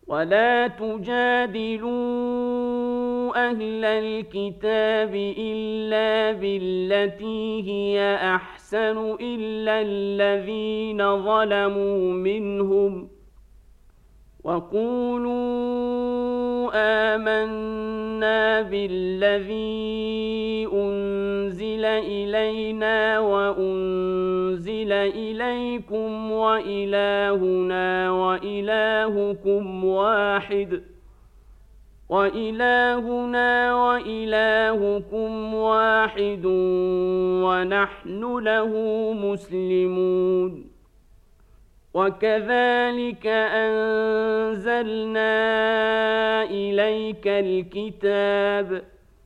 ولا تجادلوا أهل الكتاب إلا بالتي هي أحسن إلا الذين ظلموا منهم وقولوا آمنا بالذي أنزل إلينا وأنزل إليكم وإلهنا وإلهكم واحد ونحن له مسلمون وكذلك أنزلنا إليك الكتاب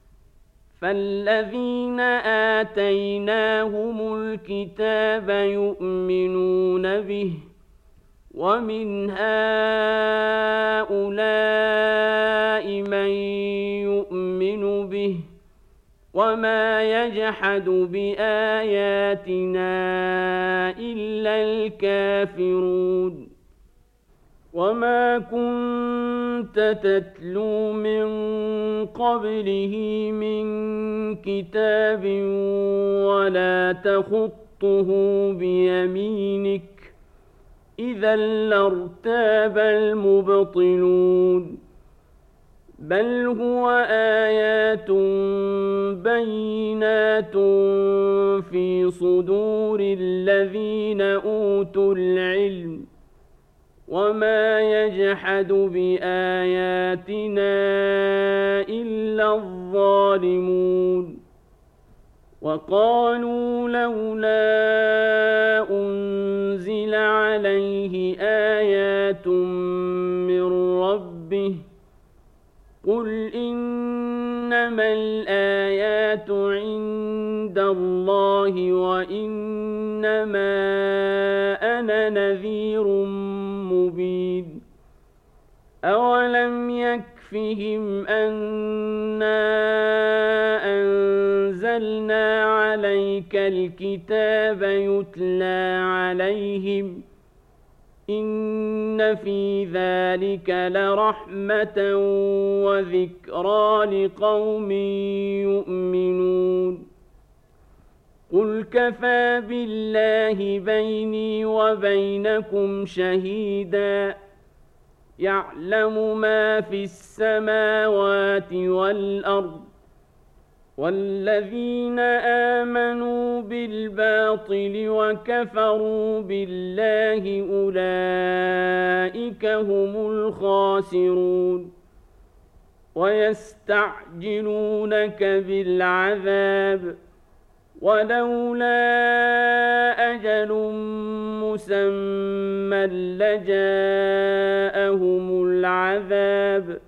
فالذين آتيناهم الكتاب يؤمنون به ومن هؤلاء من يؤمن به وما يجحد بآياتنا إلا الكافرون وما كنت تتلو من قبله من كتاب ولا تخطه بيمينك إذا لارتاب المبطلون بل هو آيات بينات في صدور الذين أوتوا العلم وما يجحد بآياتنا إلا الظالمون وقالوا لولا أنزل عليه آيات من ربه قل إنما الآيات عند الله وإنما أنا نذير مبين أولم يكفهم أنا أنزلنا عليك الكتاب يتلى عليهم إن في ذلك لرحمة وذكرى لقوم يؤمنون قل كفى بالله بيني وبينكم شهيدا يعلم ما في السماوات والأرض والذين آمنوا بالباطل وكفروا بالله أولئك هم الخاسرون ويستعجلونك بالعذاب ولولا أجل مسمى لجاءهم العذاب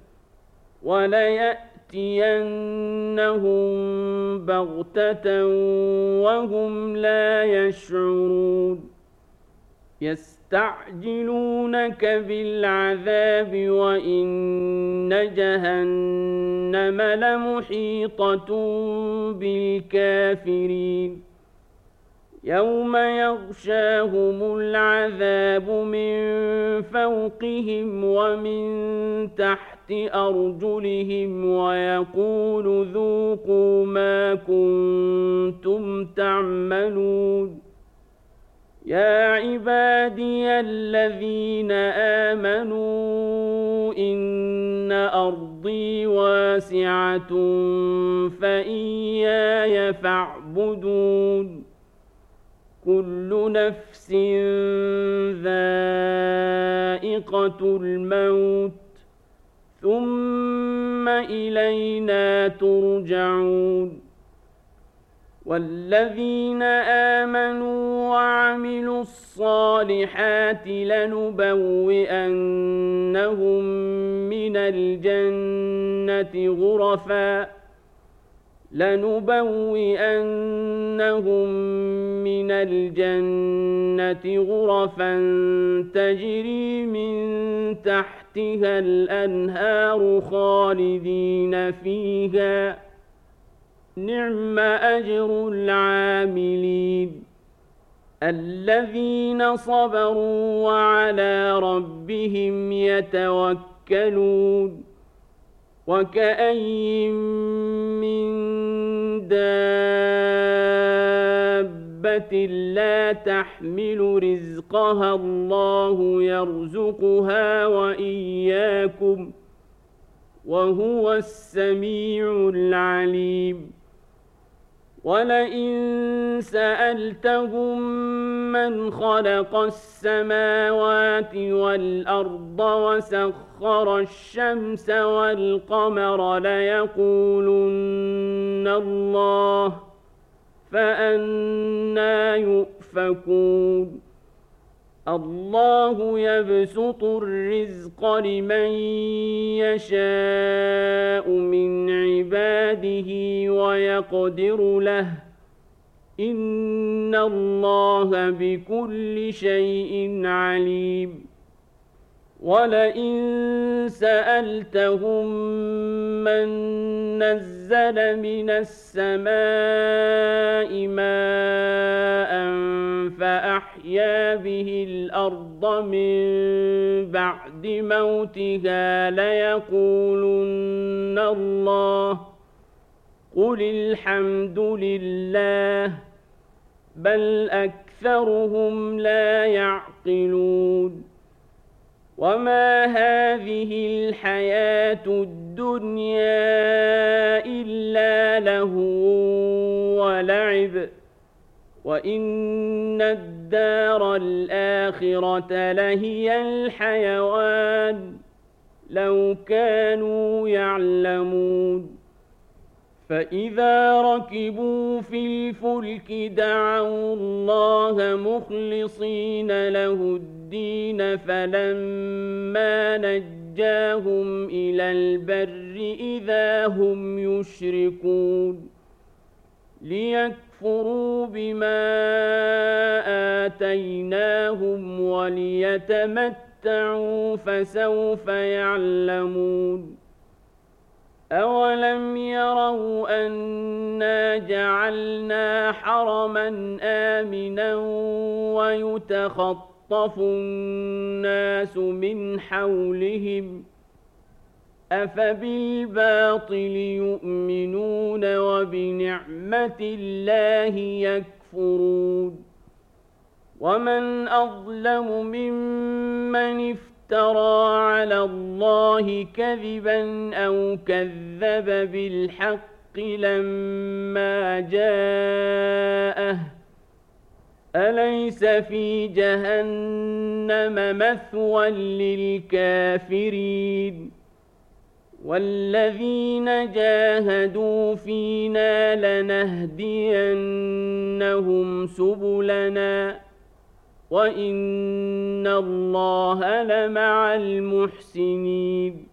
وليأتينهم بغتة وهم لا يشعرون يستعجلونك بالعذاب وإن جهنم لمحيطة بالكافرين يوم يغشاهم العذاب من فوقهم ومن تحت أرجلهم ويقول ذوقوا ما كنتم تعملون يا عبادي الذين آمنوا إن أرضي واسعة فإياي فاعبدون كل نفس ذائقة الموت ثم إلينا ترجعون والذين آمنوا وعملوا الصالحات لنبوئنهم من الجنة غرفا تجري من تحتها الأنهار خالدين فيها نعم أجر العاملين الذين صبروا وعلى ربهم يتوكلون وكأين من دابة لا تحمل رزقها الله يرزقها وإياكم وهو السميع العليم ولئن سألتهم من خلق السماوات والأرض وسخر الشمس والقمر ليقولن الله فأنى يؤفكون الله يبسط الرزق لمن يشاء من عباده ويقدر له إن الله بكل شيء عليم ولئن سألتهم من نزل من السماء ماء فأحيا به الأرض من بعد موتها ليقولن الله قل الحمد لله بل أكثرهم لا يعقلون وما هذه الحياة الدنيا إلا لهو ولعب وإن الدار الآخرة لهي الحيوان لو كانوا يعلمون فإذا ركبوا في الفلك دعوا الله مخلصين له الدين فلما نجاهم إلى البر إذا هم يشركون ليكفروا بما آتيناهم وليتمتعوا فسوف يعلمون أولم يروا أنا جعلنا حرما آمنا ويتخطف الناس من حولهم أفبالباطل يؤمنون وبنعمة الله يكفرون ومن أظلم ممن افترى على الله كذبا أو كذب بالحق لما جاءه أليس في جهنم مثوى للكافرين والذين جاهدوا فينا لنهدينهم سبلنا وإن الله لمع المحسنين